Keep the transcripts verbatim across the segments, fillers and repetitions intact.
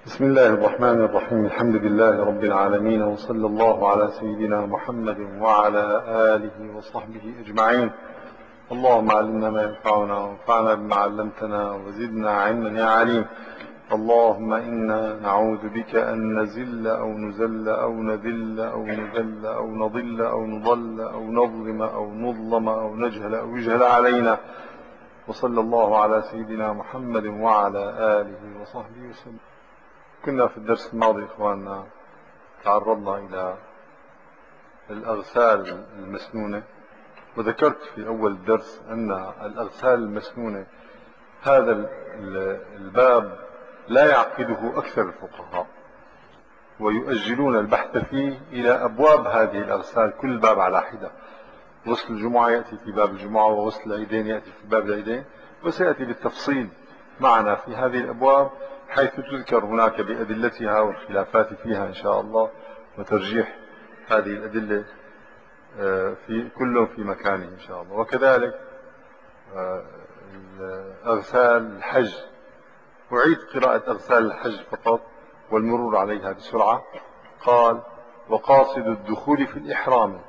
بسم الله الرحمن الرحيم. الحمد لله رب العالمين، وصلى الله على سيدنا محمد وعلى آله وصحبه أجمعين. اللهم علمنا ما ينفعنا وانفعنا بما علمتنا وزدنا علما يا عليم. اللهم إنا نعوذ بك أن نزل أو نزل أو نذل أو نذل أو نضل أو نضل أو نظلم أو نظلم أو نجهل أو يجهل علينا. وصلى الله على سيدنا محمد وعلى آله وصحبه وسلم. كنا في الدرس الماضي إخواننا تعرضنا إلى الأغسال المسنونة، وذكرت في أول الدرس أن الأغسال المسنونة هذا الباب لا يعقده أكثر الفقهاء، ويؤجلون البحث فيه إلى أبواب هذه الأغسال، كل باب على حدة. غسل الجمعة يأتي في باب الجمعة، وغسل العيدين يأتي في باب العيدين، وسيأتي بالتفصيل معنا في هذه الأبواب حيث تذكر هناك بأدلتها والخلافات فيها إن شاء الله، وترجيح هذه الأدلة في كل في مكانه إن شاء الله. وكذلك أغسال الحج، أعيد قراءة أغسال الحج فقط والمرور عليها بسرعة. قال: وقاصد الدخول في الإحرام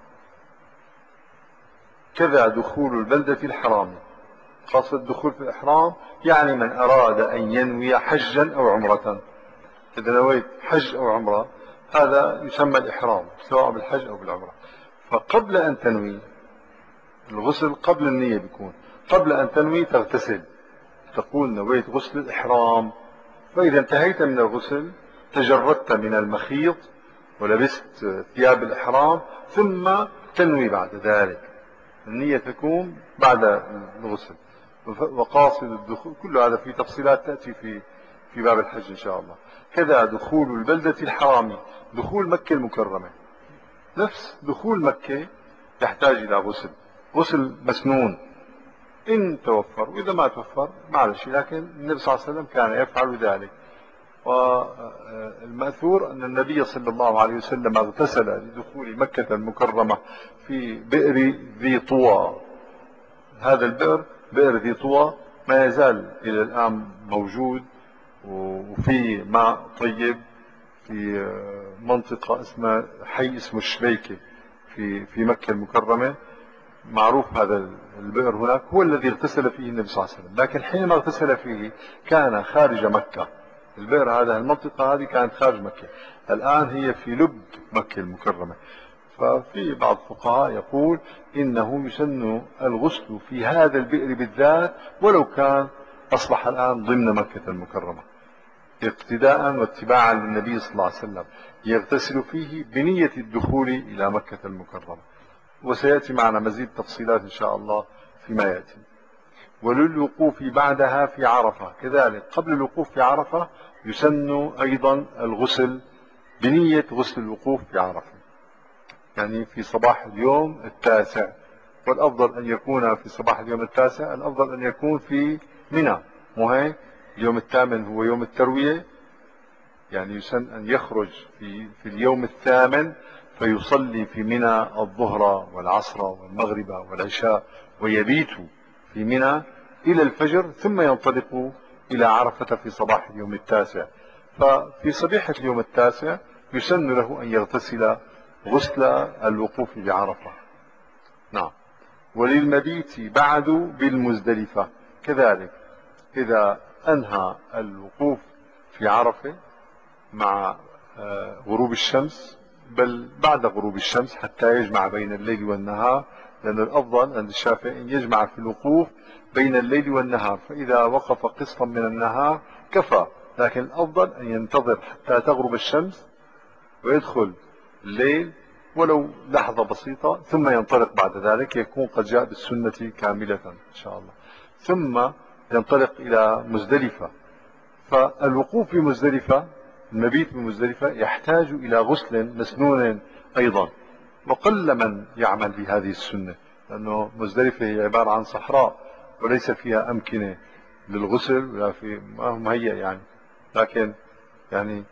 كذا دخول البلدة الحرام. قاصد الدخول في الإحرام يعني من أراد أن ينوي حجا أو عمرة. إذا نويت حج أو عمرة هذا يسمى الإحرام، سواء بالحج أو بالعمرة. فقبل أن تنوي الغسل، قبل النية بيكون، قبل أن تنوي تغتسل، تقول نويت غسل الإحرام. فإذا انتهيت من الغسل تجردت من المخيط ولبست ثياب الإحرام، ثم تنوي بعد ذلك. النية تكون بعد الغسل. وقاصد الدخول، كل هذا في تفصيلات تأتي في في باب الحج إن شاء الله. كذا دخول البلدة الحرام، دخول مكة المكرمة، نفس دخول مكة يحتاج إلى غسل، غسل مسنون إن توفر، وإذا ما توفر معلش، لكن النبي صلى الله عليه وسلم كان يفعل ذلك. والمأثور أن النبي صلى الله عليه وسلم اغتسل لدخول مكة المكرمة في بئر ذي طوى. هذا البئر بئر ذي طوى ما يزال إلى الآن موجود، وفي ماء طيب في منطقة اسمها حي اسمه الشبيكة في في مكة المكرمة. معروف هذا البئر هناك، هو الذي اغتسل فيه النبي صلى الله عليه وسلم، لكن حينما اغتسل فيه كان خارج مكة. البئر هذا، المنطقة هذه كانت خارج مكة، الآن هي في لب مكة المكرمة. ففي بعض الفقهاء يقول إنه يسن الغسل في هذا البئر بالذات ولو كان أصبح الآن ضمن مكة المكرمة، اقتداء واتباعا للنبي صلى الله عليه وسلم، يغتسل فيه بنية الدخول إلى مكة المكرمة. وسيأتي معنا مزيد تفصيلات إن شاء الله فيما يأتي. وللوقوف بعدها في عرفة كذلك، قبل الوقوف في عرفة يسن أيضا الغسل بنية غسل الوقوف في عرفة، يعني في صباح اليوم التاسع. والأفضل أن يكون في صباح اليوم التاسع، الأفضل أن يكون في منى، مو هيك؟ اليوم الثامن هو يوم التروية، يعني يسن أن يخرج في, في اليوم الثامن فيصلي في منى الظهر والعصر والمغرب والعشاء، ويبيت في منى إلى الفجر، ثم ينطلق إلى عرفة في صباح اليوم التاسع. ففي صبيحة اليوم التاسع يسن له أن يغتسل غسل الوقوف بعرفة. نعم. وللمبيت بعد بالمزدلفة كذلك، إذا أنهى الوقوف في عرفة مع غروب الشمس، بل بعد غروب الشمس حتى يجمع بين الليل والنهار، لأن الأفضل عند الشافعي أن يجمع في الوقوف بين الليل والنهار، فإذا وقف قسطا من النهار كفى، لكن الأفضل أن ينتظر حتى تغرب الشمس ويدخل الليل ولو لحظة بسيطة، ثم ينطلق بعد ذلك، يكون قد جاء بالسنة كاملة إن شاء الله. ثم ينطلق إلى مزدلفة. فالوقوف في مزدلفة، المبيت بمزدلفة يحتاج إلى غسل مسنون أيضا، وقل من يعمل بهذه السنة، لأنه مزدلفة هي عبارة عن صحراء وليس فيها أمكنة للغسل ولا في ما هو مهيأ يعني. لكن يعني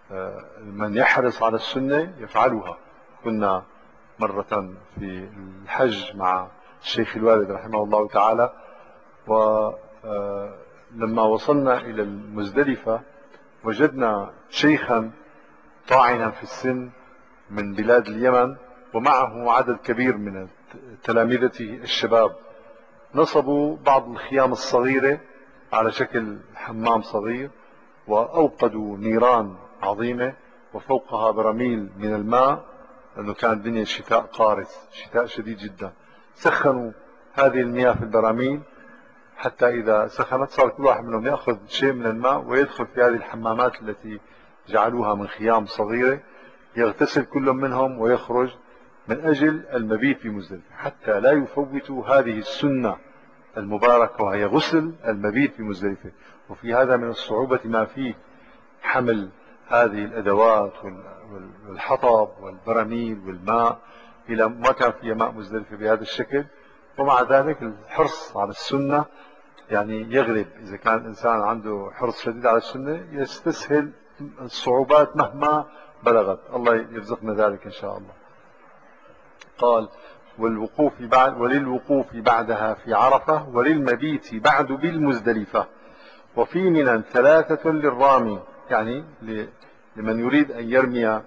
من يحرص على السنة يفعلها. كنا مرة في الحج مع الشيخ الوالد رحمه الله تعالى، ولما وصلنا إلى المزدلفة وجدنا شيخا طاعنا في السن من بلاد اليمن ومعه عدد كبير من تلامذته الشباب، نصبوا بعض الخيام الصغيرة على شكل حمام صغير، وأوقدوا نيران عظيمة وفوقها براميل من الماء، لأنه كانت الدنيا شتاء قارس، شتاء شديد جدا. سخنوا هذه المياه في البراميل حتى إذا سخنت صار كل واحد منهم يأخذ شيء من الماء ويدخل في هذه الحمامات التي جعلوها من خيام صغيرة، يغتسل كل منهم ويخرج من أجل المبيت في مزدلفة، حتى لا يفوتوا هذه السنة المباركة وهي غسل المبيت في مزدلفة. وفي هذا من الصعوبة ما فيه، حمل هذه الأدوات والحطب والبراميل والماء إلى ما كان فيها ماء مزدلفة بهذا الشكل. ومع ذلك الحرص على السنة يعني يغلب، إذا كان الإنسان عنده حرص شديد على السنة يستسهل الصعوبات مهما بلغت. الله يرزقنا ذلك إن شاء الله. قال والوقوف بعد وللوقوف بعدها في عرفة وللمبيت بعد بالمزدلفة، وفي منى ثلاثة للرامي، يعني لمن يريد أن يرمي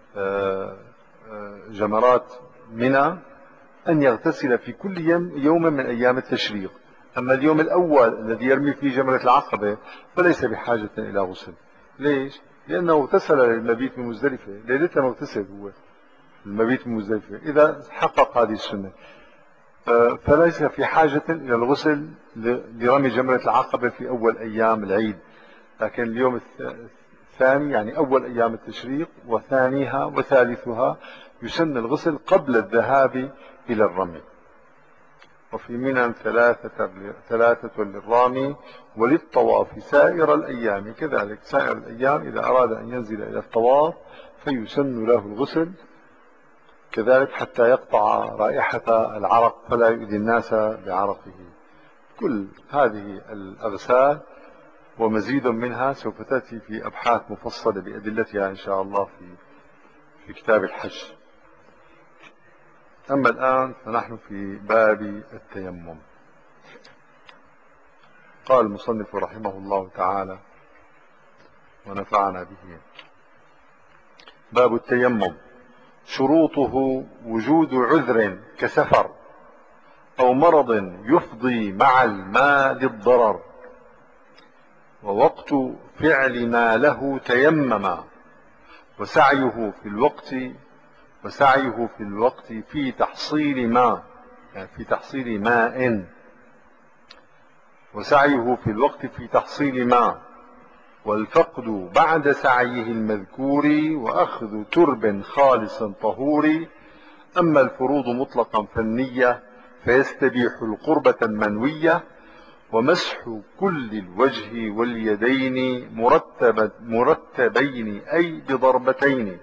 جمرات منى أن يغتسل في كل يوم من أيام التشريق. أما اليوم الأول الذي يرمي فيه جمرة العقبة فليس بحاجة إلى غسل. ليش؟ لأنه اغتسل للمبيت في مزدلفة، ليلتها مغتسل هو المبيت في مزدلفة إذا حقق هذه السنة، فليس في حاجة إلى الغسل لرمي جمرة العقبة في أول أيام العيد. لكن اليوم الثاني يعني أول أيام التشريق وثانيها وثالثها يسن الغسل قبل الذهاب إلى الرمي. وفي منى ثلاثة ثلاثة للرامي وللطواف سائر الأيام، كذلك سائر الأيام إذا أراد أن ينزل إلى الطواف فيسن له الغسل كذلك حتى يقطع رائحة العرق فلا يؤذي الناس بعرقه. كل هذه الأغسال ومزيد منها سوف تأتي في أبحاث مفصلة بأدلتها إن شاء الله في في كتاب الحج. أما الآن فنحن في باب التيمم. قال المصنف رحمه الله تعالى ونفعنا به: باب التيمم. شروطه وجود عذر كسفر أو مرض يفضي مع الماء للضرر، ووقت فعل ما له تيمم، وسعيه في الوقت وسعيه في الوقت في تحصيل ماء، يعني في تحصيل ماء وسعيه في الوقت في تحصيل ماء، والفقد بعد سعيه المذكور، وأخذ ترب خالص طهور. أما الفروض مطلقا فالنية فيستبيح القربة المنوية، ومسح كل الوجه واليدين مرتب مرتبين أي بضربتين،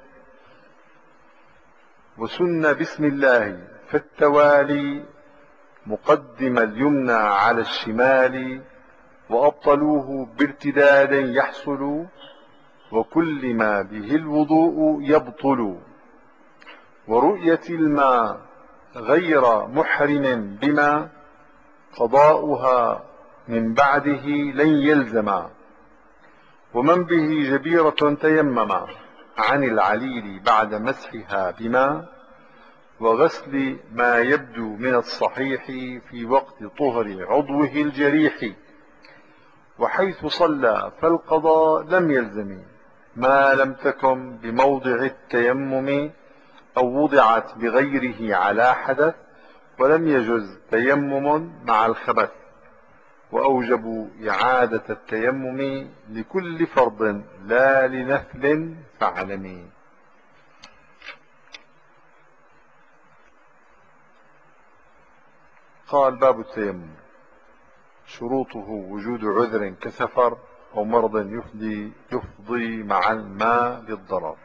وسن بسم الله فالتوالي مقدم اليمنى على الشمال، وأبطلوه بارتداد يحصل، وكل ما به الوضوء يبطل، ورؤية الماء غير محرم بما قضاؤها من بعده لن يلزم، ومن به جبيرة تيمم عن العليل بعد مسحها بما، وغسل ما يبدو من الصحيح في وقت طهر عضوه الجريح، وحيث صلى فالقضاء لم يلزم ما لم تكن بموضع التيمم، أو وضعت بغيره على حدث، ولم يجز تيمم مع الخبث، وأوجبوا إعادة التيمم لكل فرض لا لنفل فاعلمي. قال: باب التيمم. شروطه وجود عذر كسفر أو مرض يفضي, يفضي مع الماء للضرر.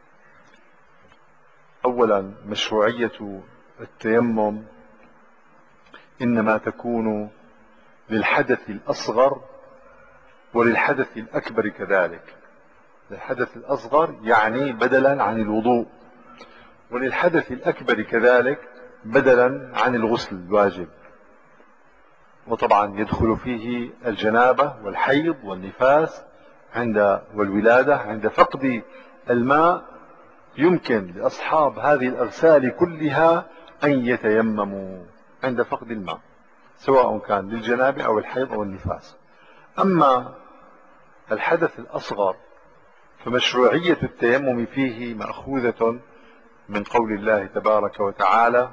أولا، مشروعية التيمم إنما تكون للحدث الأصغر وللحدث الأكبر كذلك. للحدث الأصغر يعني بدلا عن الوضوء، وللحدث الأكبر كذلك بدلا عن الغسل الواجب. وطبعا يدخل فيه الجنابة والحيض والنفاس عند والولادة عند فقد الماء يمكن لأصحاب هذه الأغسال كلها أن يتيمموا عند فقد الماء، سواء كان للجنابة أو الحيض أو النفاس. أما الحدث الأصغر فمشروعية التيمم فيه مأخوذة من قول الله تبارك وتعالى: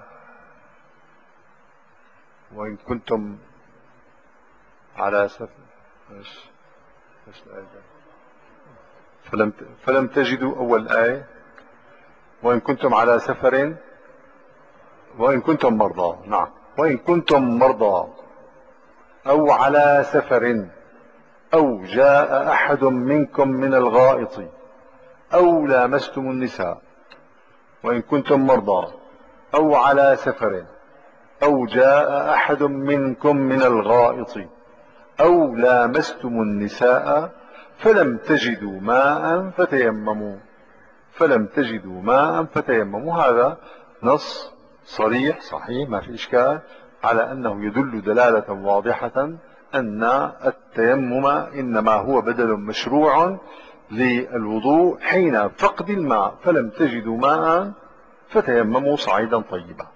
وإن كنتم على سفر إيش إيش الآية؟ فلم فلم تجدوا، أول آية: وإن كنتم على سفر وإن كنتم مرضى. نعم، وإن كنتم مرضى أو على سفر أو جاء أحد منكم من الغائط أو لامستم النساء. وإن كنتم مرضى أو على سفر أو جاء أحد منكم من الغائط أو لامستم النساء فلم تجدوا ماء فتيمموا فلم تجدوا ماء فتيمموا. هذا نص صريح صحيح ما في إشكال على أنه يدل دلالة واضحة أن التيمم إنما هو بدل مشروع للوضوء حين فقد الماء. فلم تجدوا ماء فتيمموا صعيدا طيبا.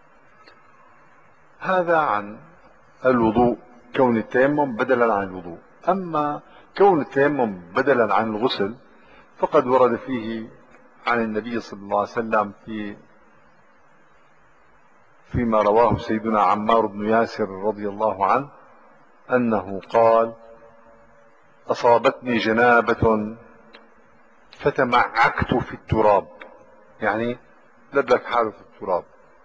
هذا عن الوضوء، كون التيمم بدلا عن الوضوء. أما كون التيمم بدلا عن الغسل فقد ورد فيه عن النبي صلى الله عليه وسلم في فيما رواه سيدنا عمار بن ياسر رضي الله عنه أنه قال: أصابتني جنابة فتمعكت في التراب، يعني لبك حاله في التراب،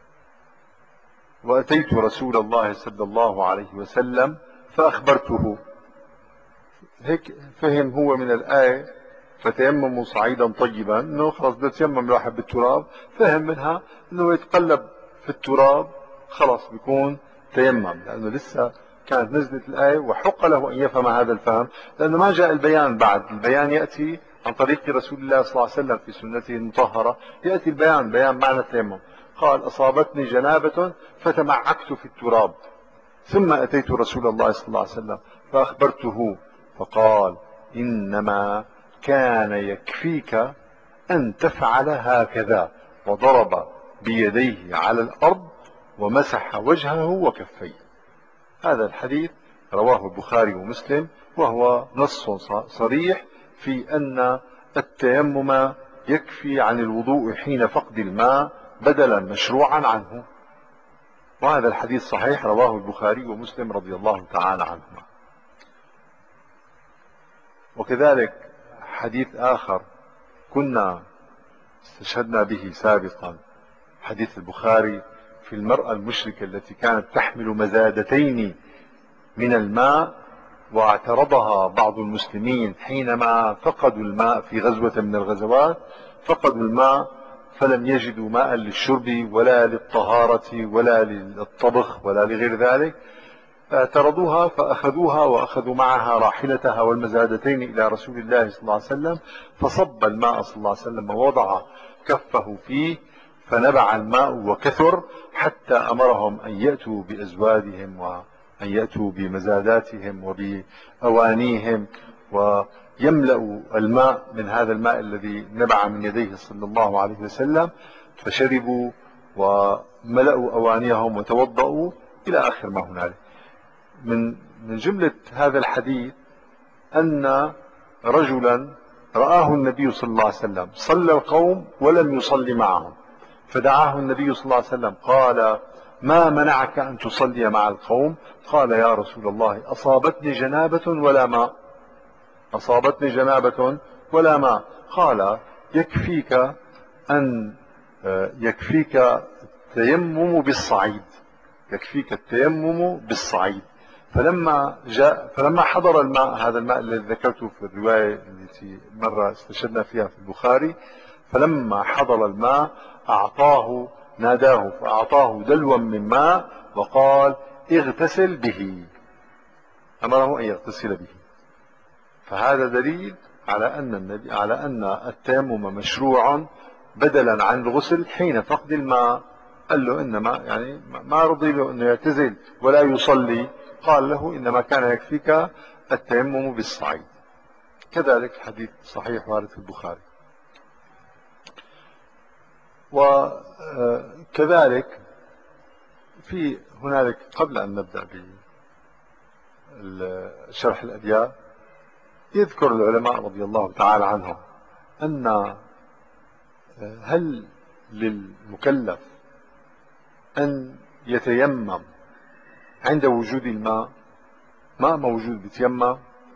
وأتيت رسول الله صلى الله عليه وسلم فأخبرته. هيك فهم هو من الآية فتيمموا صعيدا طيبا انه خلص بده يتيمم الواحد بالتراب، فهم منها انه يتقلب في التراب خلص بيكون تيمم، لانه لسه كانت نزلت الآية وحق له ان يفهم هذا الفهم، لانه ما جاء البيان بعد. البيان يأتي عن طريق رسول الله صلى الله عليه وسلم في سنته المطهرة، يأتي البيان بيان معنى التيمم. قال: أصابتني جنابة فتمعكت في التراب ثم أتيت رسول الله صلى الله عليه وسلم فأخبرته فقال: إنما كان يكفيك أن تفعل هكذا، وضرب بيديه على الأرض ومسح وجهه وكفيه. هذا الحديث رواه البخاري ومسلم، وهو نص صريح في أن التيمم يكفي عن الوضوء حين فقد الماء بدلا مشروعا عنه. وهذا الحديث صحيح رواه البخاري ومسلم رضي الله تعالى عنهما. وكذلك حديث آخر كنا استشهدنا به سابقا، حديث البخاري في المرأة المشركة التي كانت تحمل مزادتين من الماء، واعترضها بعض المسلمين حينما فقدوا الماء في غزوة من الغزوات، فقدوا الماء فلم يجدوا ماء للشرب ولا للطهارة ولا للطبخ ولا لغير ذلك، فاعترضوها فأخذوها وأخذوا معها راحلتها والمزادتين إلى رسول الله صلى الله عليه وسلم، فصب الماء صلى الله عليه وسلم ووضع كفه فيه فنبع الماء وكثر، حتى أمرهم أن يأتوا بأزوادهم وأن يأتوا بمزاداتهم وبأوانيهم ويملأوا الماء من هذا الماء الذي نبع من يديه صلى الله عليه وسلم، فشربوا وملأوا أوانيهم وتوضأوا إلى آخر ما هنالك. من من جملة هذا الحديث أن رجلا رآه النبي صلى الله عليه وسلم صلى القوم ولم يصلي معهم، فدعاه النبي صلى الله عليه وسلم قال: ما منعك أن تصلي مع القوم؟ قال: يا رسول الله، أصابتني جنابة ولا ماء أصابتني جنابة ولا ماء. قال: يكفيك أن يكفيك التيمم بالصعيد يكفيك التيمم بالصعيد. فلما جاء فلما حضر الماء، هذا الماء الذي ذكرته في الرواية التي مرة استشهدنا فيها في البخاري، فلما حضر الماء أعطاه ناداه فأعطاه دلوا من ماء وقال: اغتسل به، أمره أن يغتسل به. فهذا دليل على أن النبي على أن التيمم مشروع بدلا عن الغسل حين فقد الماء. قال له إنما يعني ما رضي له أنه يعتزل ولا يصلي، قال له إنما كان يكفيك التيمم بالصعيد. كذلك الحديث صحيح وارد في البخاري. وكذلك في هنالك قبل أن نبدأ بشرح الأبيات يذكر العلماء رضي الله تعالى عنهم أن هل للمكلف أن يتيمم عند وجود الماء، ماء موجود بيتيمم؟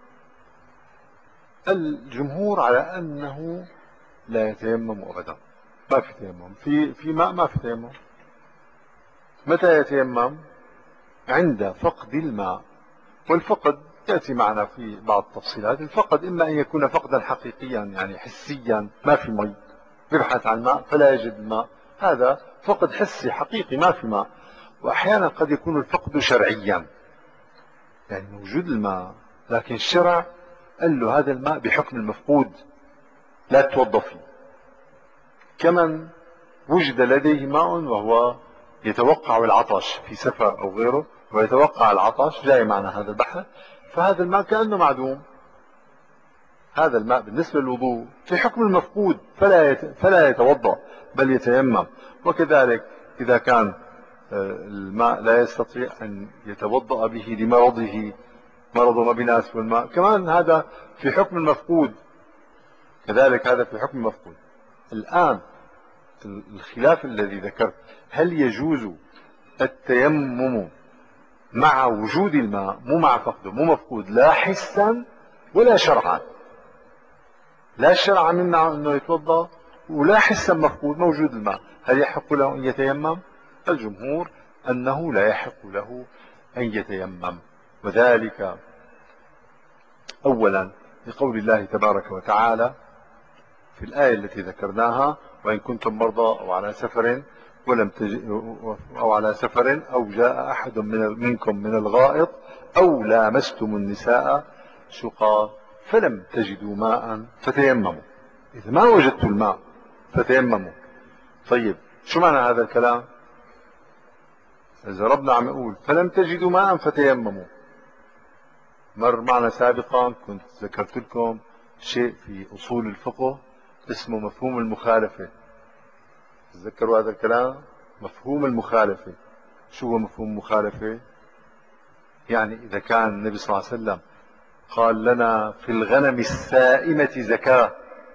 الجمهور على أنه لا يتيمم أبدا، ما في تيمم في في ماء، ما في تيمم. متى يتيمم؟ عند فقد الماء. والفقد يأتي معنا في بعض التفصيلات. الفقد إما أن يكون فقدا حقيقيا يعني حسيا، ما في مي، يبحث عن ماء فلا يجد الماء، هذا فقد حسي حقيقي ما في ماء. وأحيانا قد يكون الفقد شرعيا، يعني موجود الماء لكن الشرع قال له هذا الماء بحكم المفقود لا تتوضا فيه. كمن وجد لديه ماء وهو يتوقع العطش في سفر أو غيره، ويتوقع العطش، جاي معنا هذا البحث، فهذا الماء كأنه معدوم. هذا الماء بالنسبة للوضوء في حكم المفقود فلا فلا يتوضا بل يتيمم. وكذلك إذا كان الماء لا يستطيع أن يتوضا به لمرضه، مرضه ما بيناسب الماء، كمان هذا في حكم المفقود، كذلك هذا في حكم المفقود. الآن الخلاف الذي ذكرت، هل يجوز التيمم مع وجود الماء، مو مع فقده، مو مفقود، لا حسا ولا شرعا؟ لا شرعا ممنع انه يتوضا، ولا حسا مفقود، موجود الماء، هل يحق له ان يتيمم؟ الجمهور انه لا يحق له ان يتيمم، وذلك اولا لقول الله تبارك وتعالى في الآية التي ذكرناها: وإن كنتم مرضى أو على سفر ولم تج... أو على سفر أو جاء أحد من منكم من الغائط أو لامستم النساء شو قال؟ فلم تجدوا ماء فتيمموا. إذا ما وجدتوا الماء فتيمموا. طيب شو معنى هذا الكلام؟ إذا ربنا عم يقول فلم تجدوا ماء فتيمموا، مر معنا سابقا كنت ذكرت لكم شيء في أصول الفقه اسمه مفهوم المخالفة. تذكروا هذا الكلام؟ مفهوم المخالفة. شو هو مفهوم المخالفة؟ يعني إذا كان النبي صلى الله عليه وسلم قال لنا في الغنم السائمة زكاة،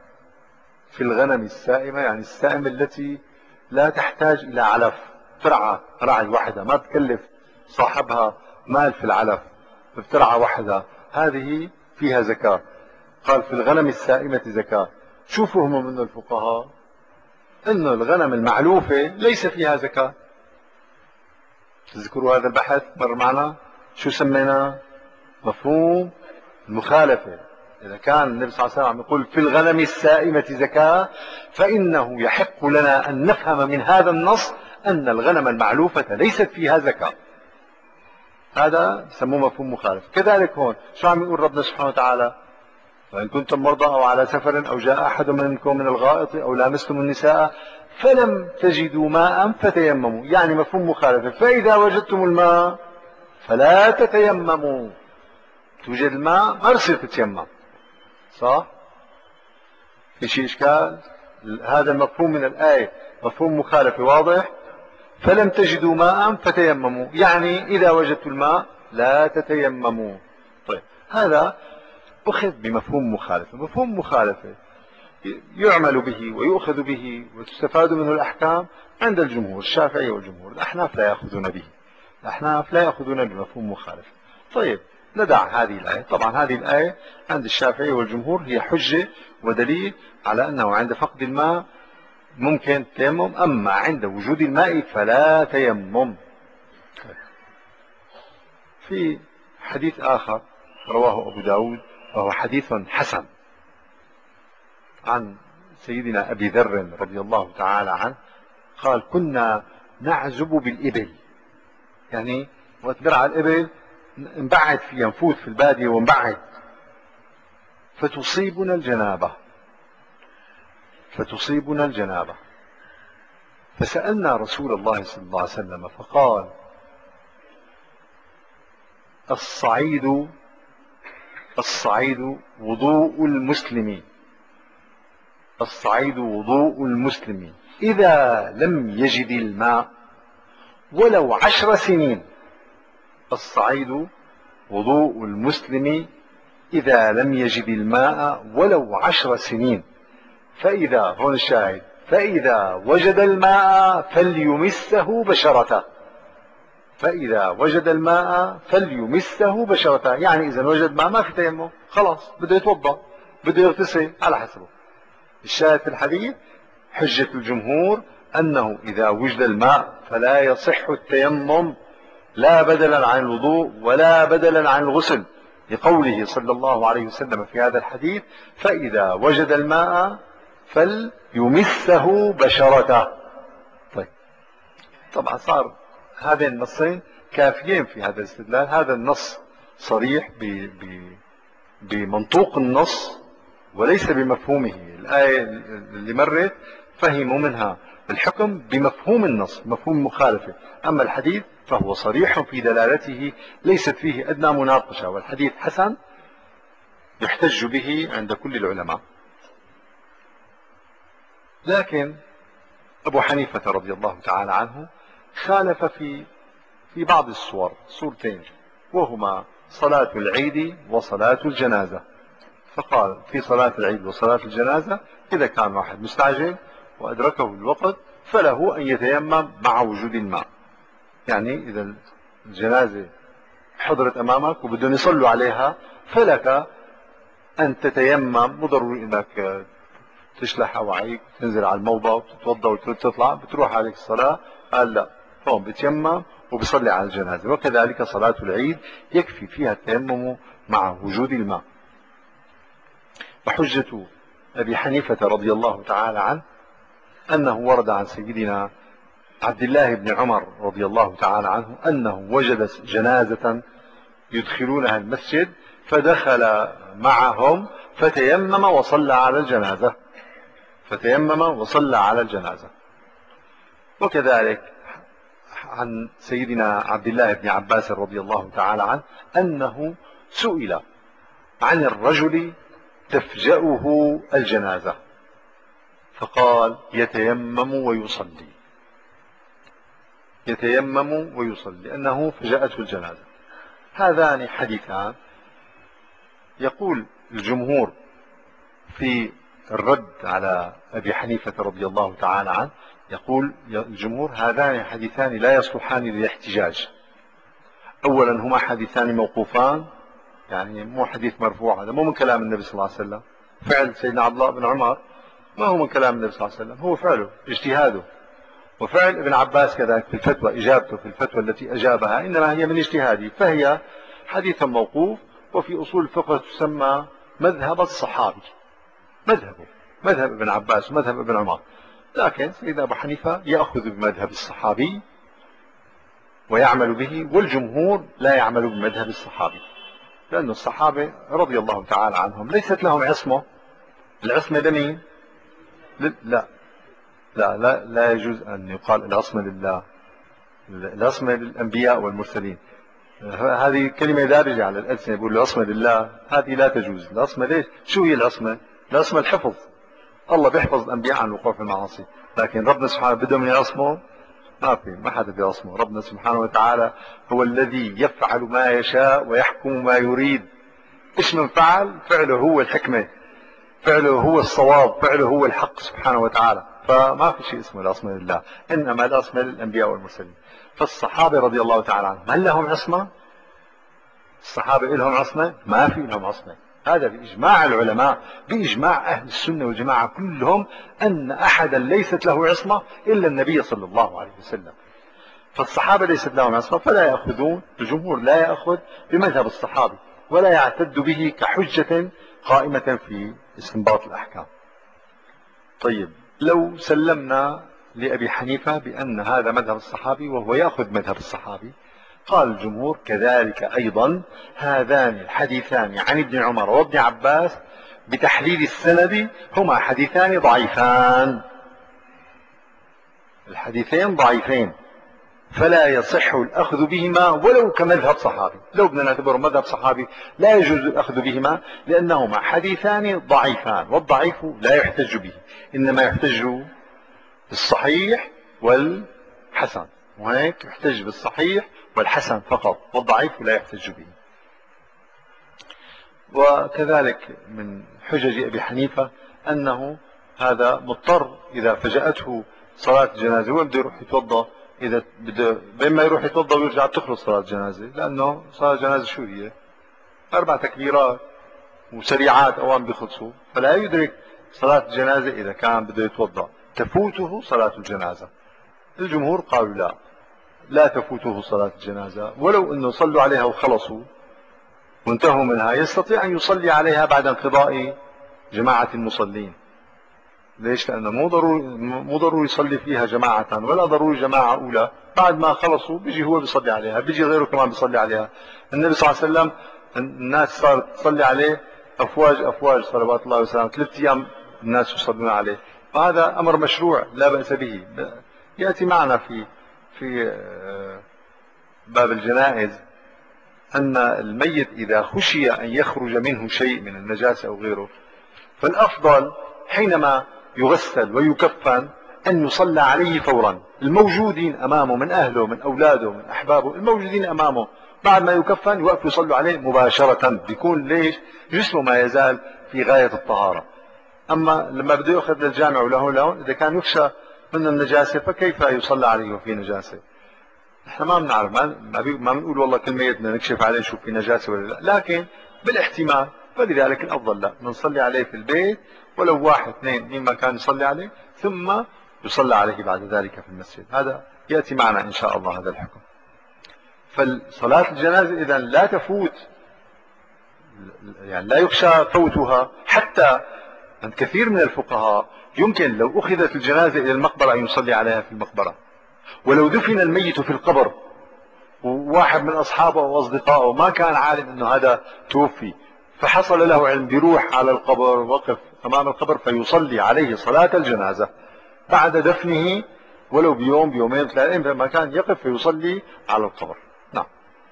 في الغنم السائمة يعني السائمة التي لا تحتاج إلى علف، ترعى رعي وحدها، ما تكلف صاحبها مال في العلف، بترعى وحدها، هذه فيها زكاة. قال في الغنم السائمة زكاة. شو فهموا من الفقهاء؟ انه الغنم المعلوفة ليس فيها زكاة. تذكروا هذا البحث مر معنا، شو سميناه؟ مفهوم المخالفة. إذا كان النبي صلى الله عليه وسلم يقول في الغنم السائمة زكاة، فإنه يحق لنا أن نفهم من هذا النص أن الغنم المعلوفة ليست فيها زكاة. هذا يسموه مفهوم مخالف. كذلك هون شو عم يقول ربنا سبحانه وتعالى؟ وإن كنتم مرضى أو على سفر أو جاء أحد منكم من الغائط أو لامستم النساء فلم تجدوا ماء فتيمموا، يعني مفهوم مخالفة. فإذا وجدتم الماء فلا تتيمموا. توجد الماء ما بصير تتيمم، صح؟ في شيء إشكال؟ هذا المفهوم من الآية مفهوم مخالفة واضح. فلم تجدوا ماء فتيمموا، يعني إذا وجدتوا الماء لا تتيمموا. طيب هذا أخذ بمفهوم مخالفة. مفهوم مخالفة يعمل به ويؤخذ به وتستفاد منه الأحكام عند الجمهور الشافعي والجمهور. الأحناف لا يأخذون به، الأحناف لا يأخذون بمفهوم مخالفة. طيب ندع هذه الآية. طبعا هذه الآية عند الشافعي والجمهور هي حجة ودليل على أنه عند فقد الماء ممكن تيمم، أما عند وجود الماء فلا تيمم. في حديث آخر رواه أبو داود وهو حديث حسن عن سيدنا أبي ذر رضي الله تعالى عنه قال: كنا نعزب بالإبل، يعني وقت نرعى الإبل نبعد فيها، نفوت في البادية ونبعد، فتصيبنا الجنابة فتصيبنا الجنابة فسألنا رسول الله صلى الله عليه وسلم فقال: الصعيد الصعيد وضوء المسلم، الصعيد وضوء المسلم إذا لم يجد الماء ولو عشر سنين. الصعيد وضوء المسلم إذا لم يجد الماء ولو عشر سنين. فإذا، هون الشاهد، فإذا وجد الماء فليمسه بشرته، فإذا وجد الماء فليمسه بشرته، يعني إذا وجد ماء ما في تيمم، خلاص بده يتوضأ، بده يغتسل على حسبه. الشاهد في الحديث حجة الجمهور أنه إذا وجد الماء فلا يصح التيمم، لا بدلا عن الوضوء ولا بدلا عن الغسل، لقوله صلى الله عليه وسلم في هذا الحديث: فإذا وجد الماء فليمسه بشرته. طيب، طبعا صار هذين النصين كافيين في هذا الاستدلال. هذا النص صريح بمنطوق النص وليس بمفهومه. الآية اللي مرت فهموا منها الحكم بمفهوم النص، مفهوم مخالفة. أما الحديث فهو صريح في دلالته، ليست فيه أدنى مناقشة، والحديث حسن يحتج به عند كل العلماء. لكن أبو حنيفة رضي الله تعالى عنه خالف في في بعض الصور، صورتين، وهما صلاة العيد وصلاة الجنازة. فقال في صلاة العيد وصلاة الجنازة إذا كان واحد مستعجل وأدركه الوقت فله أن يتيمم مع وجود الماء. يعني إذا الجنازة حضرت أمامك وبدهم يصلوا عليها فلك أن تتيمم، مو ضروري أنك تشلح أوعيك تنزل على الموضع وتتوضا وتطلع بتروح عليك الصلاة. قال لا، هون بتيمم وبصلي على الجنازة. وكذلك صلاة العيد يكفي فيها التيمم مع وجود الماء. وحجة أبي حنيفة رضي الله تعالى عنه أنه ورد عن سيدنا عبد الله بن عمر رضي الله تعالى عنه أنه وجد جنازة يدخلونها المسجد فدخل معهم فتيمم وصلى على الجنازة، فتيمم وصلى على الجنازة. وكذلك عن سيدنا عبد الله بن عباس رضي الله تعالى عنه أنه سئل عن الرجل تفجأه الجنازة فقال: يتيمم ويصلي، يتيمم ويصلي، لأنه فجأته الجنازة. هذان حديثان يقول الجمهور في الرد على أبي حنيفة رضي الله تعالى عنه، يقول الجمهور: هذان حديثان لا يصلحان للاحتجاج. أولا هما حديثان موقوفان، يعني مو حديث مرفوع، هذا مو من كلام النبي صلى الله عليه وسلم. فعل سيدنا عبد الله بن عمر ما هو من كلام النبي صلى الله عليه وسلم، هو فعله اجتهاده. وفعل ابن عباس كذلك في الفتوى، إجابته في الفتوى التي أجابها إنما هي من اجتهاده، فهي حديث موقوف. وفي أصول الفقه تسمى مذهب الصحابي، مذهبه مذهب ابن عباس ومذهب ابن عمر. لكن سيدنا أبو حنيفة يأخذ بمذهب الصحابي ويعمل به، والجمهور لا يعمل بمذهب الصحابي، لأن الصحابة رضي الله تعالى عنهم ليست لهم عصمة. العصمة لمين؟ لا لا لا لا يجوز أن يقال العصمة لله، العصمة للأنبياء والمرسلين. هذه كلمة دارجة على الألسنة، يقول العصمة لله، هذه لا تجوز. العصمة ليش؟ شو هي العصمة؟ العصمة الحفظ، الله بيحفظ الأنبياء عن الوقوع في المعاصي. لكن ربنا سبحانه بدهم يعصموا؟ ما في، ما حدا بيعصمه. ربنا سبحانه وتعالى هو الذي يفعل ما يشاء ويحكم ما يريد. ايش من فعل؟ فعله هو الحكمة، فعله هو الصواب، فعله هو الحق سبحانه وتعالى. فما في شيء اسمه العصمة لله، إنما العصمة للأنبياء والمرسلين. فالصحابة رضي الله تعالى عنهم هل لهم عصمة؟ الصحابة لهم عصمة؟ ما في لهم عصمة. هذا بإجماع العلماء، بإجماع أهل السنة والجماعة كلهم، أن أحدا ليست له عصمة إلا النبي صلى الله عليه وسلم. فالصحابة ليست لهم عصمة، فلا يأخذون، الجمهور لا يأخذ بمذهب الصحابي ولا يعتد به كحجة قائمة في استنباط الأحكام. طيب، لو سلمنا لأبي حنيفة بأن هذا مذهب الصحابي وهو يأخذ مذهب الصحابي، قال الجمهور كذلك أيضا هذان الحديثان عن ابن عمر وابن عباس بتحليل السند هما حديثان ضعيفان، الحديثين ضعيفين. فلا يصح الأخذ بهما ولو كمذهب صحابي. لو بدنا نعتبره مذهب صحابي لا يجوز الأخذ بهما، لأنهما حديثان ضعيفان، والضعيف لا يحتج به، إنما يحتج بالصحيح والحسن، وهيك يحتج بالصحيح والحسن فقط، والضعيف لا يحتج به. وكذلك من حجج أبي حنيفة أنه هذا مضطر إذا فجأته صلاة الجنازة وبده يروح يتوضا، إذا بده بين ما يروح يتوضا ويرجع تخلص صلاة الجنازة، لأنه صلاة الجنازة شو هي؟ أربع تكبيرات وسريعات أوان بيخلصوا، فلا يدرك صلاة الجنازة إذا كان بده يتوضا، تفوته صلاة الجنازة. الجمهور قالوا لا، لا تفوته صلاة الجنازة، ولو أنه صلوا عليها وخلصوا وانتهوا منها، يستطيع أن يصلي عليها بعد انقضاء جماعة المصلين. ليش؟ لأنه مو ضروري مو ضروري يصلي فيها جماعة، ولا ضروري جماعة أولى، بعد ما خلصوا بيجي هو بيصلي عليها، بيجي غيره كمان بيصلي عليها. النبي صلى الله عليه وسلم الناس صارت تصلي عليه أفواج أفواج صلوات الله وسلامه، ثلاث أيام الناس يصلون عليه، وهذا أمر مشروع لا بأس به. يأتي معنا في في باب الجنائز أن الميت إذا خشي أن يخرج منه شيء من النجاسة أو غيره، فالأفضل حينما يغسل ويكفن أن يصلى عليه فورا، الموجودين أمامه من أهله من أولاده من أحبابه الموجودين أمامه، بعد ما يكفن يوقفوا يصلوا عليه مباشرة، بيكون ليش؟ جسمه ما يزال في غاية الطهارة. أما لما بده يأخذ للجامع وله لهون، إذا كان يخشى من النجاسة فكيف يصلى عليه وفي نجاسة؟ احنا ما بنعرف، ما ما بنقول والله كل ميت بدنا نكشف عليه شو في نجاسة ولا لا، لكن بالاحتمال، فلذلك الأفضل لا، بنصلي عليه في البيت ولو واحد اثنين مما كان يصلي عليه، ثم يصلى عليه بعد ذلك في المسجد. هذا يأتي معنا إن شاء الله هذا الحكم. فالصلاة الجنازة إذا لا تفوت، يعني لا يخشى فوتها، حتى عند كثير من الفقهاء يمكن لو أخذت الجنازة إلى المقبرة أن يصلي عليها في المقبرة، ولو دفن الميت في القبر وواحد من أصحابه وأصدقائه ما كان عالم أنه هذا توفي، فحصل له علم، بيروح على القبر وقف أمام القبر فيصلي عليه صلاة الجنازة بعد دفنه، ولو بيوم بيومين ثلاثين، فما كان يقف فيصلي على القبر. نعم.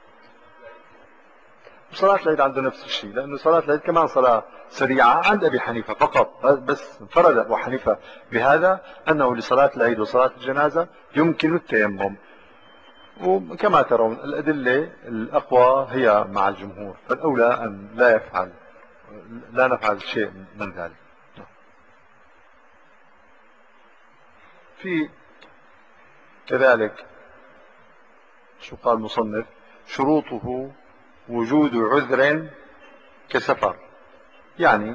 صلاة العيد عنده نفس الشيء، لأنه صلاة العيد كمان صلاة سريعة عند أبي حنيفة فقط، بس انفرد أبو حنيفة بهذا أنه لصلاة العيد وصلاة الجنازة يمكن التيمم. وكما ترون الأدلة الأقوى هي مع الجمهور، فالأولى أن لا يفعل لا نفعل شيء من ذلك. في كذلك شو قال المصنف؟ شروطه وجود عذر كسفر، يعني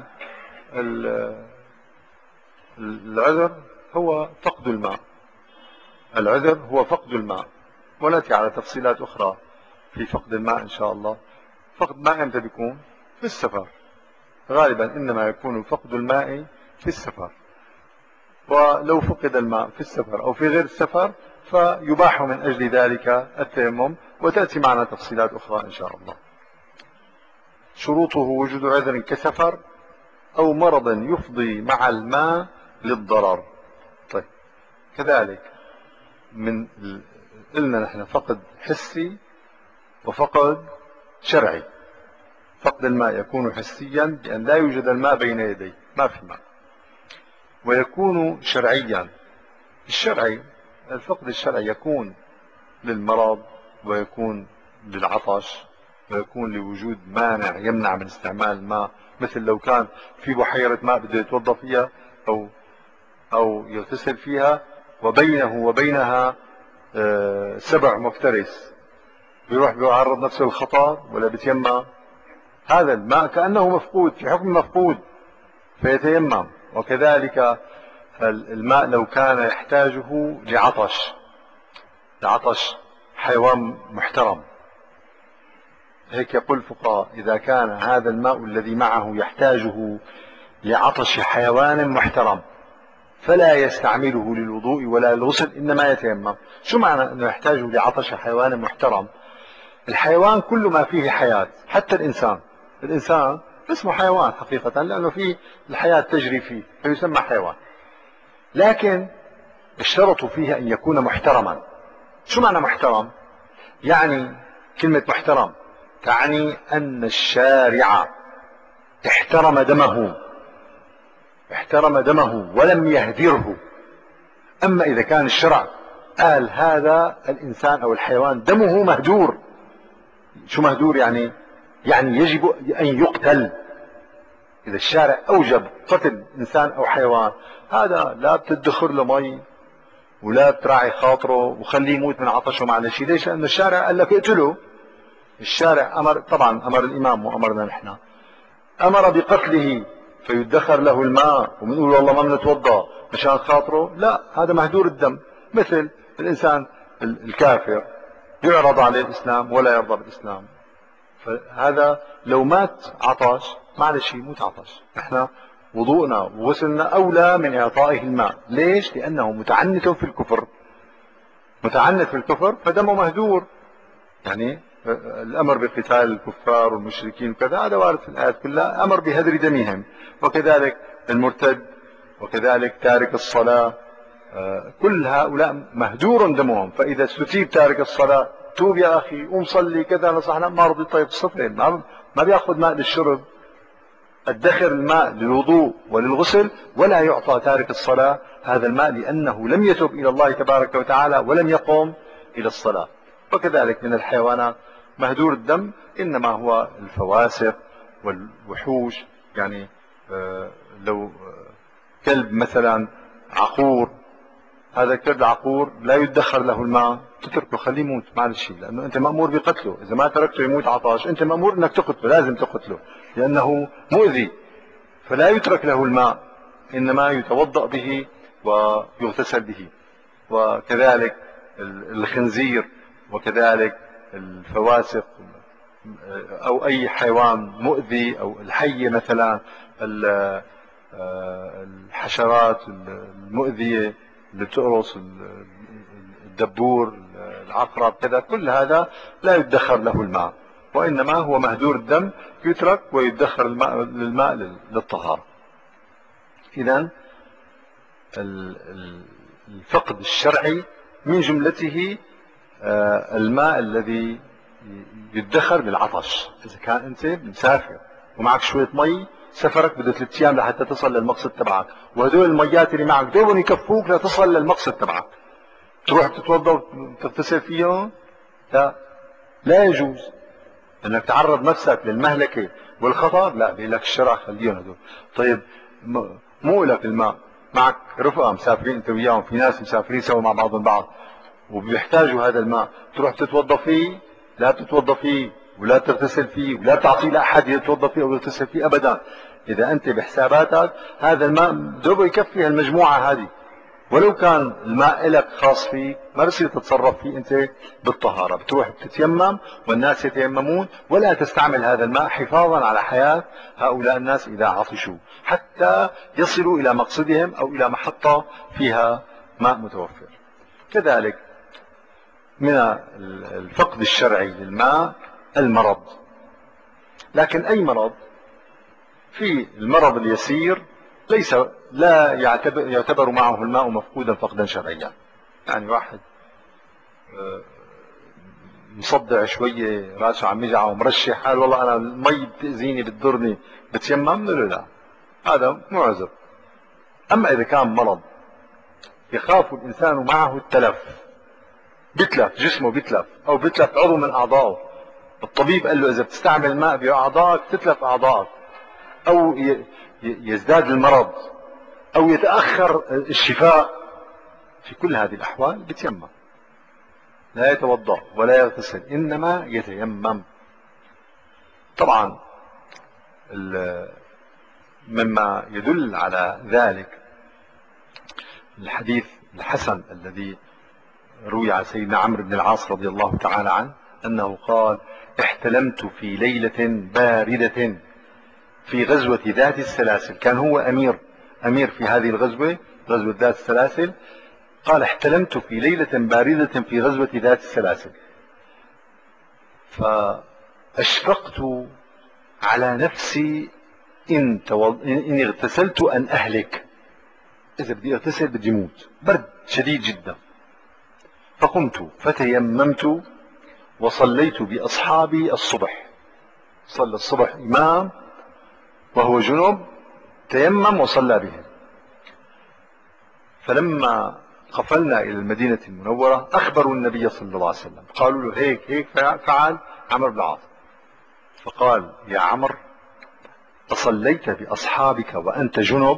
العذر هو فقد الماء، العذر هو فقد الماء، ونأتي على تفصيلات أخرى في فقد الماء إن شاء الله. فقد الماء إمتى بيكون؟ في السفر، غالبا إنما يكون فقد الماء في السفر، ولو فقد الماء في السفر أو في غير السفر فيباح من أجل ذلك التيمم، وتأتي معنا تفصيلات أخرى إن شاء الله. شروطه وجود عذر كسفر أو مرض يفضي مع الماء للضرر. طيب كذلك من قلنا نحن فقد حسي وفقد شرعي. فقد الماء يكون حسيا بأن لا يوجد الماء بين يديه، ما في ماء، ويكون شرعيا. الشرعي الفقد الشرعي يكون للمرض، ويكون للعطش، ويكون لوجود مانع يمنع من استعمال الماء، مثل لو كان في بحيرة ماء بده يتوضا فيها أو أو يغتسل فيها وبينه وبينها سبع مفترس، بيروح بيعرض نفسه للخطر ولا بيتيمم؟ هذا الماء كأنه مفقود، في حكم مفقود فيتيمم. وكذلك الماء لو كان يحتاجه لعطش لعطش حيوان محترم، هيك يقول الفقهاء: إذا كان هذا الماء الذي معه يحتاجه لعطش حيوان محترم فلا يستعمله للوضوء ولا للغسل، إنما يتيمم. شو معنى أنه يحتاجه لعطش حيوان محترم؟ الحيوان كل ما فيه حياة، حتى الإنسان الإنسان اسمه حيوان حقيقة، لأنه فيه الحياة تجري فيه فيسمى حيوان، لكن الشرط فيه أن يكون محترما. شو معنى محترم؟ يعني كلمة محترم تعني أن الشارع احترم دمه احترم دمه ولم يهدره. أما إذا كان الشرع قال هذا الإنسان أو الحيوان دمه مهدور، شو مهدور يعني؟ يعني يجب أن يقتل. إذا الشارع أوجب قتل إنسان أو حيوان، هذا لا بتدخر له مي ولا بتراعي خاطره وخليه يموت من عطشه مع شيء. ليش؟ لأن الشارع قال لك اقتله. الشارع أمر، طبعا أمر الإمام وأمرنا نحن، أمر بقتله فيدخر له الماء وبنقول والله ما بنتوضا مشان خاطره؟ لا، هذا مهدور الدم. مثل الإنسان الكافر يعرض عليه الإسلام ولا يرضى بالإسلام، فهذا لو مات عطش معلش يموت عطش. احنا وضوءنا وغسلنا أولى من إعطائه الماء. ليش؟ لأنه متعنت في الكفر، متعنت في الكفر فدمه مهدور. يعني الأمر بقتال الكفار والمشركين وكذا هذا وارد في الآيات كلها، أمر بهدر دمهم. وكذلك المرتد، وكذلك تارك الصلاة، كل هؤلاء مهدور دمهم. فإذا استتيب تارك الصلاة، توب يا أخي قوم صلي كذا نصحنا، ما رضي طيب صفين، ما, ما بياخذ ماء للشرب، ادخر الماء للوضوء وللغسل، ولا يعطى تارك الصلاة هذا الماء لأنه لم يتب إلى الله تبارك وتعالى ولم يقم إلى الصلاة. وكذلك من الحيوانات مهدور الدم إنما هو الفواسق والوحوش. يعني آه لو كلب مثلا عقور، هذا الكلب العقور لا يدخر له الماء، تتركه خليه يموت معلش، لأنه أنت مأمور بقتله. إذا ما تركته يموت عطاش أنت مأمور أنك تقتله، لازم تقتله لأنه مؤذي، فلا يترك له الماء إنما يتوضأ به ويغتسل به. وكذلك الخنزير، وكذلك الفواسق أو أي حيوان مؤذي، أو الحية مثلا، الحشرات المؤذية اللي بتقرص، الدبور، العقرب، كذا، كل هذا لا يدخر له الماء، وإنما هو مهدور الدم، يترك ويدخر الماء للماء للطهارة. إذن الفقد الشرعي من جملته الماء الذي يدخر للعطش. إذا كان أنت مسافر ومعك شوية مي، سفرك بده ثلاث أيام لحتى تصل للمقصد تبعك، وهدول الميات اللي معك دوبهم يكفوك لتصل للمقصد تبعك، تروح تتوضا وتغتسل فيهم؟ لا، لا يجوز انك تعرض نفسك للمهلكه والخطر. لا، بيقول لك الشرع خليهم هدول. طيب مو لك الماء، معك رفقه مسافرين انت وياهم، في ناس مسافرين سوا مع بعضهم بعض وبيحتاجوا هذا الماء، تروح تتوضا فيه؟ لا تتوضا فيه ولا تغتسل فيه ولا تعطيه لاحد يتوضا فيه او يغتسل فيه ابدا. اذا انت بحساباتك هذا الماء دوبه يكفي المجموعه هذه، ولو كان الماء لك خاص فيه ما بصير تتصرف فيه انت بالطهاره، بتروح بتتيمم والناس يتيممون، ولا تستعمل هذا الماء حفاظا على حياه هؤلاء الناس اذا عطشوا، حتى يصلوا الى مقصدهم او الى محطه فيها ماء متوفر. كذلك من الفقد الشرعي للماء المرض، لكن أي مرض. في المرض اليسير ليس لا يعتبر, يعتبر معه الماء مفقودا فقدا شرعيا. يعني واحد مصدع شوية، راسه عم يجع ومرشح حال، والله أنا المي بتأذيني بتضرني بتيمم، لا لا، هذا مو عذر. أما إذا كان مرض يخاف الإنسان معه التلف، بيتلف جسمه، بيتلف أو بيتلف عضو من أعضائه، الطبيب قال له إذا بتستعمل ماء بأعضائك تتلف أعضائك، أو يزداد المرض أو يتأخر الشفاء، في كل هذه الأحوال بيتيمم، لا يتوضأ ولا يغتسل، إنما يتيمم. طبعا مما يدل على ذلك الحديث الحسن الذي روي عن سيدنا عمرو بن العاص رضي الله تعالى عنه أنه قال: احتلمت في ليلة باردة في غزوة ذات السلاسل. كان هو أمير أمير في هذه الغزوة، غزوة ذات السلاسل. قال: احتلمت في ليلة باردة في غزوة ذات السلاسل، فأشفقت على نفسي إن, إن اغتسلت أن أهلك، إذا بدي اغتسل بدي موت، برد شديد جدا. فقمت فتيممت وصليت بأصحابي الصبح. صلى الصبح إمام وهو جنب، تيمم وصلى بهم. فلما قفلنا إلى المدينة المنورة أخبروا النبي صلى الله عليه وسلم، قالوا له هيك هيك فعل عمرو بن العاص. فقال يا عمرو أصليت بأصحابك وأنت جنب؟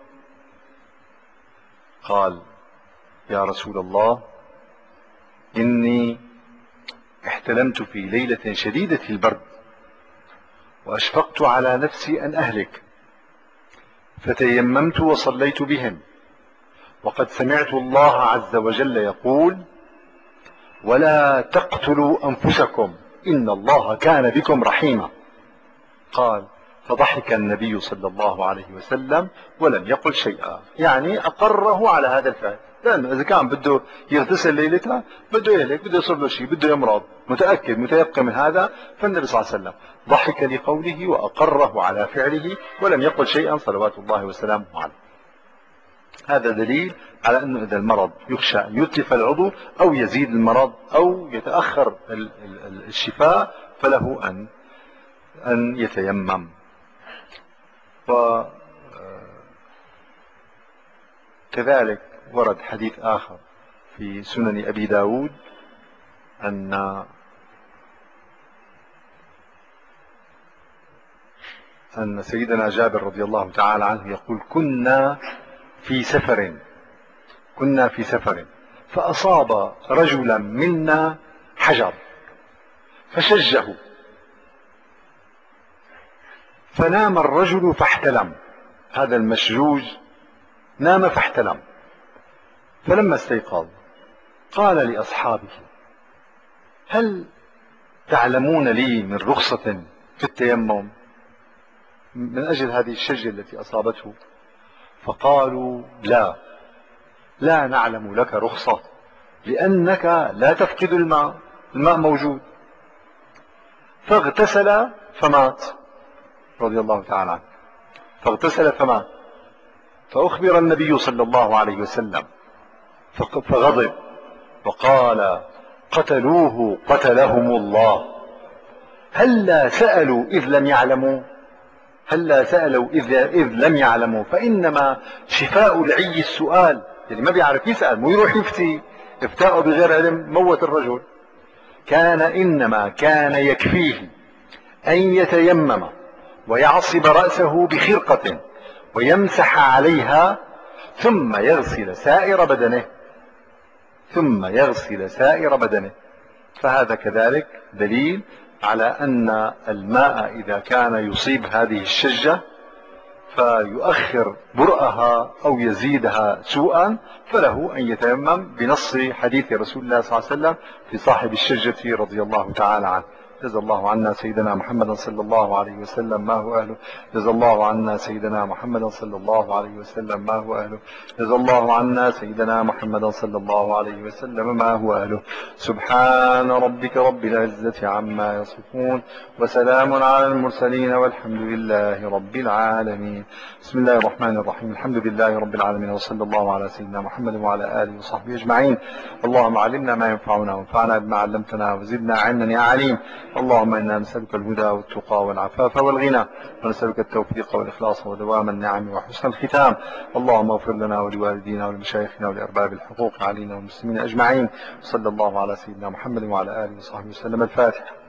قال يا رسول الله إني احتلمت في ليلة شديدة البرد وأشفقت على نفسي أن أهلك، فتيممت وصليت بهم، وقد سمعت الله عز وجل يقول ولا تقتلوا أنفسكم إن الله كان بكم رحيما. قال فضحك النبي صلى الله عليه وسلم ولم يقل شيئا، يعني أقره على هذا الفعل، لأنه إذا كان بده يغتسل ليلتها بده يهلك، بده يصير له شيء، بده يمرض، متأكد متيقن من هذا، فالنبي صلى الله عليه وسلم ضحك لقوله وأقره على فعله ولم يقل شيئا صلوات الله وسلامه عليه. هذا دليل على أنه إذا المرض يخشى أن يتلف العضو أو يزيد المرض أو يتأخر الشفاء فله أن أن يتيمم. وكذلك ورد حديث آخر في سنن أبي داود أن أن سيدنا جابر رضي الله تعالى عنه يقول كنا في سفر كنا في سفر فأصاب رجلا منا حجر فشجه، فنام الرجل فاحتلم، هذا المشجوج نام فاحتلم، فلما استيقظ قال لأصحابه هل تعلمون لي من رخصة في التيمم من أجل هذه الشجة التي أصابته؟ فقالوا لا لا نعلم لك رخصة لأنك لا تفقد الماء، الماء موجود. فاغتسل فمات رضي الله تعالى عنه، فاغتسل فمات. فأخبر النبي صلى الله عليه وسلم فغضب وقال قتلوه قتلهم الله، هلا سألوا إذ لم يعلموا هلا سألوا إذ, إذ لم يعلموا فإنما شفاء العي السؤال، يعني ما بيعرف يسأل مو يروح يفتي، افتاء بغير علم موت الرجل. كان إنما كان يكفيه أن يتيمم ويعصب رأسه بخرقة ويمسح عليها ثم يغسل سائر بدنه ثم يغسل سائر بدنه فهذا كذلك دليل على أن الماء إذا كان يصيب هذه الشجة فيؤخر برأها أو يزيدها سوءا فله أن يتيمم بنص حديث رسول الله صلى الله عليه وسلم في صاحب الشجة رضي الله تعالى عنه. جزا الله عنا سيدنا محمد صلى الله عليه وسلم ما هو أهله. جزا الله عنا سيدنا محمد صلى الله عليه وسلم ما هو أهله. جزا الله عنا سيدنا محمد صلى الله عليه وسلم ما هو أهله. سبحان ربك رب العزة عما يصفون وسلام على المرسلين والحمد لله رب العالمين. بسم الله الرحمن الرحيم. الحمد لله رب العالمين وصلى الله على سيدنا محمد وعلى آله وصحبه أجمعين. اللهم علمنا ما ينفعنا وانفعنا بما علمتنا وزدنا علما يا عليم. اللهم إنا نسألك الهدى والتقى والعفاف والغنى ونسألك التوفيق والإخلاص ودوام النعم وحسن الختام. اللهم اغفر لنا ولوالدينا ولمشايخنا ولأرباب الحقوق علينا والمسلمين أجمعين. صلى الله على سيدنا محمد وعلى آله وصحبه وسلم. الفاتحة.